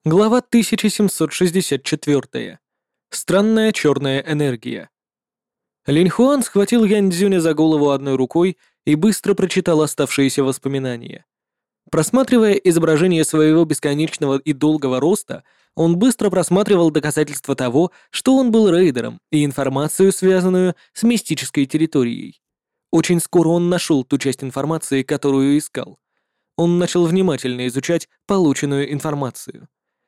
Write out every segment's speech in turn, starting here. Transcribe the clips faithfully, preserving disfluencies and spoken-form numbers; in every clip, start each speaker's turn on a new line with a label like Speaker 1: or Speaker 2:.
Speaker 1: Глава тысяча семьсот шестьдесят четыре. Странная черная энергия. Линь Хуан схватил Янь Цзюня за голову одной рукой и быстро прочитал оставшиеся воспоминания. Просматривая изображение своего бесконечного и долгого роста, он быстро просматривал доказательства того, что он был рейдером, и информацию, связанную с мистической территорией. Очень скоро он нашел ту часть информации, которую искал. Он начал внимательно изучать полученную информацию.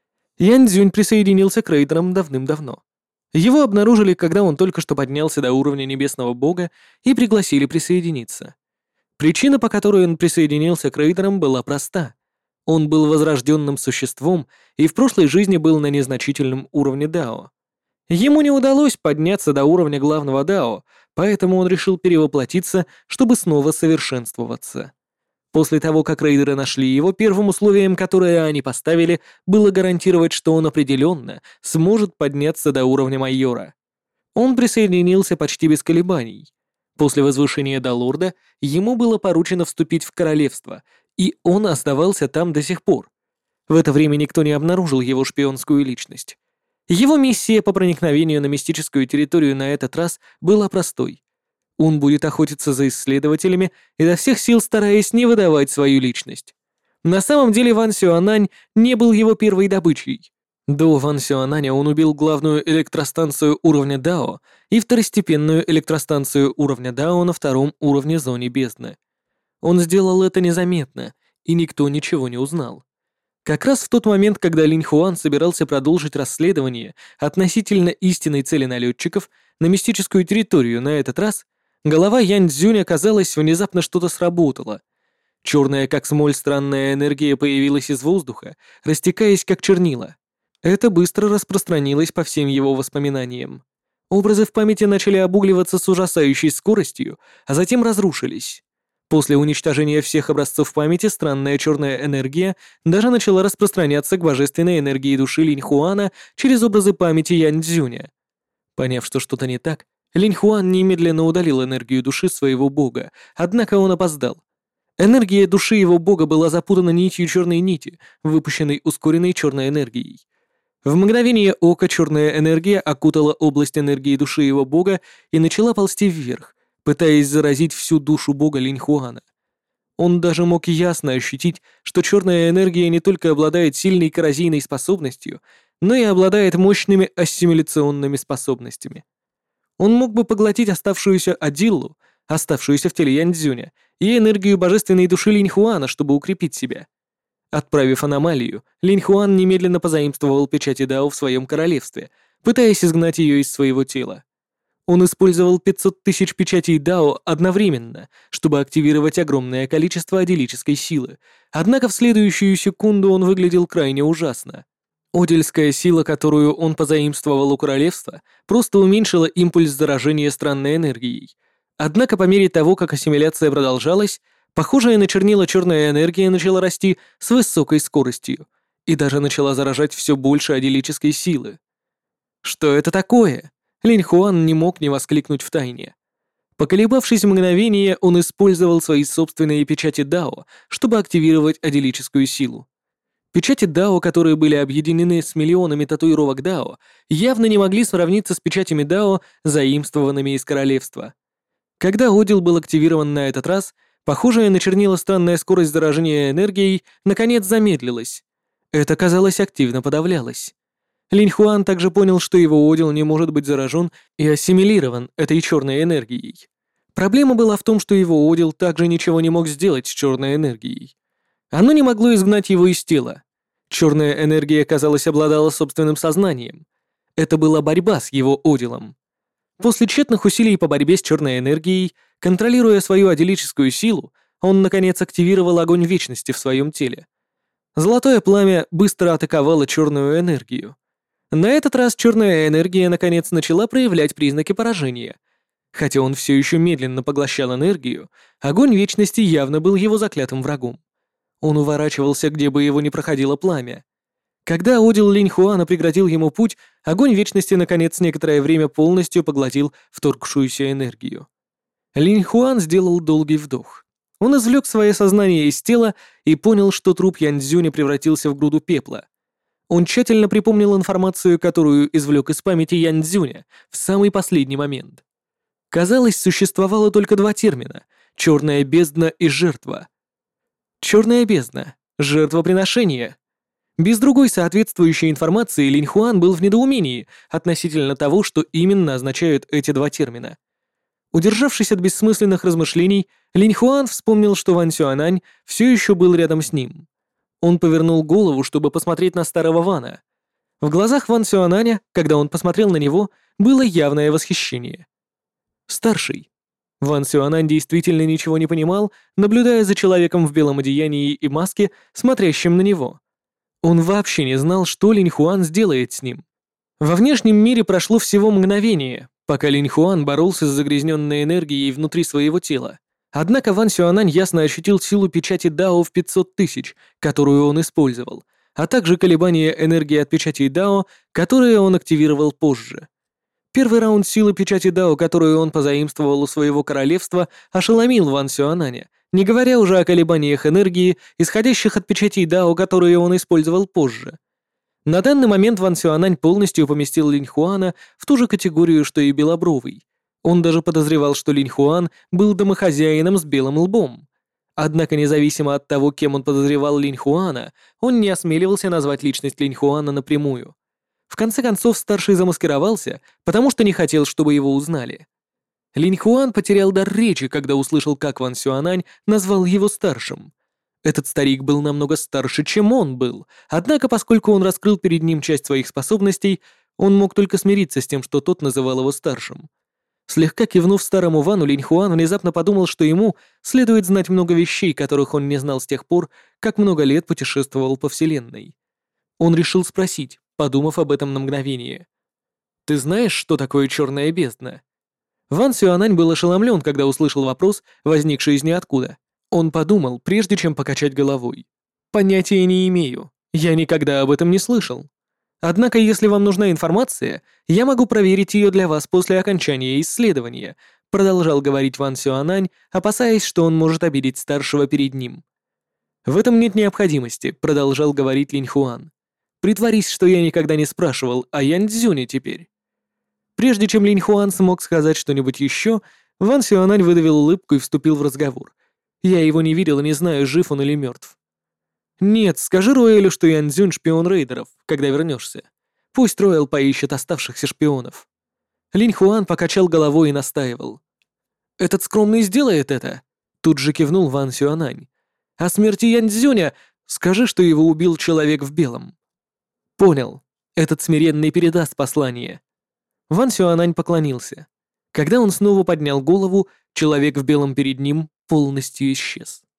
Speaker 1: Янь Цзюнь присоединился к рейдерам давным-давно. Его обнаружили, когда он только что поднялся до уровня небесного бога и пригласили присоединиться. Причина, по которой он присоединился к рейдерам, была проста. Он был возрожденным существом и в прошлой жизни был на незначительном уровне Дао. Ему не удалось подняться до уровня главного Дао, поэтому он решил перевоплотиться, чтобы снова совершенствоваться. После того, как рейдеры нашли его, первым условием, которое они поставили, было гарантировать, что он определенно сможет подняться до уровня майора. Он присоединился почти без колебаний. После возвышения до лорда ему было поручено вступить в королевство, и он оставался там до сих пор. В это время никто не обнаружил его шпионскую личность. Его миссия по проникновению на мистическую территорию на этот раз была простой. Он будет охотиться за исследователями, изо всех сил стараясь не выдавать свою личность. На самом деле Ван Сюанань не был его первой добычей. До Ван Сюананя он убил главную электростанцию уровня Дао и второстепенную электростанцию уровня Дао на втором уровне зоны бездны. Он сделал это незаметно, и никто ничего не узнал. Как раз в тот момент, когда Линь Хуан собирался продолжить расследование относительно истинной цели налетчиков на мистическую территорию на этот раз, голова Янь Цзюня, казалось, внезапно что-то сработало. Черная, как смоль, странная энергия появилась из воздуха, растекаясь, как чернила. Это быстро распространилось по всем его воспоминаниям. Образы в памяти начали обугливаться с ужасающей скоростью, а затем разрушились. После уничтожения всех образцов памяти странная черная энергия даже начала распространяться к божественной энергии души Линь Хуана через образы памяти Янь Цзюня. Поняв, что что-то не так, Линь Хуан немедленно удалил энергию души своего бога, однако он опоздал. Энергия души его бога была запутана нитью черной нити, выпущенной ускоренной черной энергией. В мгновение ока черная энергия окутала область энергии души его бога и начала ползти вверх, пытаясь заразить всю душу бога Линь Хуана. Он даже мог ясно ощутить, что черная энергия не только обладает сильной коррозийной способностью, но и обладает мощными ассимиляционными способностями. Он мог бы поглотить оставшуюся Адиллу, оставшуюся в теле Янь Цзюня, и энергию божественной души Линь Хуана, чтобы укрепить себя. Отправив аномалию, Линь Хуан немедленно позаимствовал печати Дао в своем королевстве, пытаясь изгнать ее из своего тела. Он использовал пятьсот тысяч печатей Дао одновременно, чтобы активировать огромное количество адилической силы, однако в следующую секунду он выглядел крайне ужасно. Одельская сила, которую он позаимствовал у королевства, просто уменьшила импульс заражения странной энергией. Однако по мере того, как ассимиляция продолжалась, похожая на чернила черная энергия начала расти с высокой скоростью и даже начала заражать все больше адилической силы. Что это такое? Линь Хуан не мог не воскликнуть втайне. Поколебавшись мгновение, он использовал свои собственные печати Дао, чтобы активировать адилическую силу. Печати Дао, которые были объединены с миллионами татуировок Дао, явно не могли сравниться с печатями Дао, заимствованными из королевства. Когда Одил был активирован на этот раз, похожая на чернила странная скорость заражения энергией наконец замедлилась. Это, казалось, активно подавлялось. Линь Хуан также понял, что его Одил не может быть заражен и ассимилирован этой черной энергией. Проблема была в том, что его Одил также ничего не мог сделать с черной энергией. Оно не могло изгнать его из тела. Черная энергия, казалось, обладала собственным сознанием. Это была борьба с его Одилом. После тщетных усилий по борьбе с черной энергией, контролируя свою адилическую силу, он, наконец, активировал огонь вечности в своем теле. Золотое пламя быстро атаковало черную энергию. На этот раз черная энергия, наконец, начала проявлять признаки поражения. Хотя он все еще медленно поглощал энергию, огонь вечности явно был его заклятым врагом. Он уворачивался, где бы его ни проходило пламя. Когда Одил Линь Хуана преградил ему путь, огонь вечности наконец некоторое время полностью поглотил вторгшуюся энергию. Линь Хуан сделал долгий вдох. Он извлек свое сознание из тела и понял, что труп Янь Цзюня превратился в груду пепла. Он тщательно припомнил информацию, которую извлек из памяти Янь Цзюня в самый последний момент. Казалось, существовало только два термина — «черная бездна» и «жертва». «Черная бездна» — жертвоприношение. Без другой соответствующей информации Линь Хуан был в недоумении относительно того, что именно означают эти два термина. Удержавшись от бессмысленных размышлений, Линь Хуан вспомнил, что Ван Сюанань все еще был рядом с ним. Он повернул голову, чтобы посмотреть на старого Вана. В глазах Ван Сюананя, когда он посмотрел на него, было явное восхищение. Старший. Ван Сюанань действительно ничего не понимал, наблюдая за человеком в белом одеянии и маске, смотрящим на него. Он вообще не знал, что Линь Хуан сделает с ним. Во внешнем мире прошло всего мгновение, пока Линь Хуан боролся с загрязненной энергией внутри своего тела. Однако Ван Сюанань ясно ощутил силу печати Дао в пятьсот тысяч, которую он использовал, а также колебания энергии от печати Дао, которые он активировал позже. Первый раунд силы печати Дао, которую он позаимствовал у своего королевства, ошеломил Ван Сюананя, не говоря уже о колебаниях энергии, исходящих от печати Дао, которые он использовал позже. На данный момент Ван Сюанань полностью поместил Линь Хуана в ту же категорию, что и Белобровый. Он даже подозревал, что Линь Хуан был домохозяином с белым лбом. Однако, независимо от того, кем он подозревал Линь Хуана, он не осмеливался назвать личность Линь Хуана напрямую. В конце концов, старший замаскировался, потому что не хотел, чтобы его узнали. Линь Хуан потерял дар речи, когда услышал, как Ван Сюанань назвал его старшим. Этот старик был намного старше, чем он был, однако, поскольку он раскрыл перед ним часть своих способностей, он мог только смириться с тем, что тот называл его старшим. Слегка кивнув старому Вану, Линь Хуан внезапно подумал, что ему следует знать много вещей, которых он не знал с тех пор, как много лет путешествовал по Вселенной. Он решил спросить, подумав об этом на мгновение. «Ты знаешь, что такое черная бездна?» Ван Сюанань был ошеломлен, когда услышал вопрос, возникший из ниоткуда. Он подумал, прежде чем покачать головой. «Понятия не имею. Я никогда об этом не слышал. Однако, если вам нужна информация, я могу проверить ее для вас после окончания исследования», продолжал говорить Ван Сюанань, опасаясь, что он может обидеть старшего перед ним. «В этом нет необходимости», продолжал говорить Линь Хуан. «Притворись, что я никогда не спрашивал о Янь Цзюне теперь». Прежде чем Линь Хуан смог сказать что-нибудь еще, Ван Сюанань выдавил улыбку и вступил в разговор. «Я его не видел и не знаю, жив он или мертв». «Нет, скажи Роэлю, что Янь Цзюнь шпион рейдеров, когда вернешься. Пусть Роэл поищет оставшихся шпионов». Линь Хуан покачал головой и настаивал. «Этот скромный сделает это?» Тут же кивнул Ван Сюанань. «О смерти Янь Цзюня скажи, что его убил человек в белом». «Понял. Этот смиренный передаст послание». Ван Сюанань поклонился. Когда он снова поднял голову, человек в белом перед ним полностью исчез.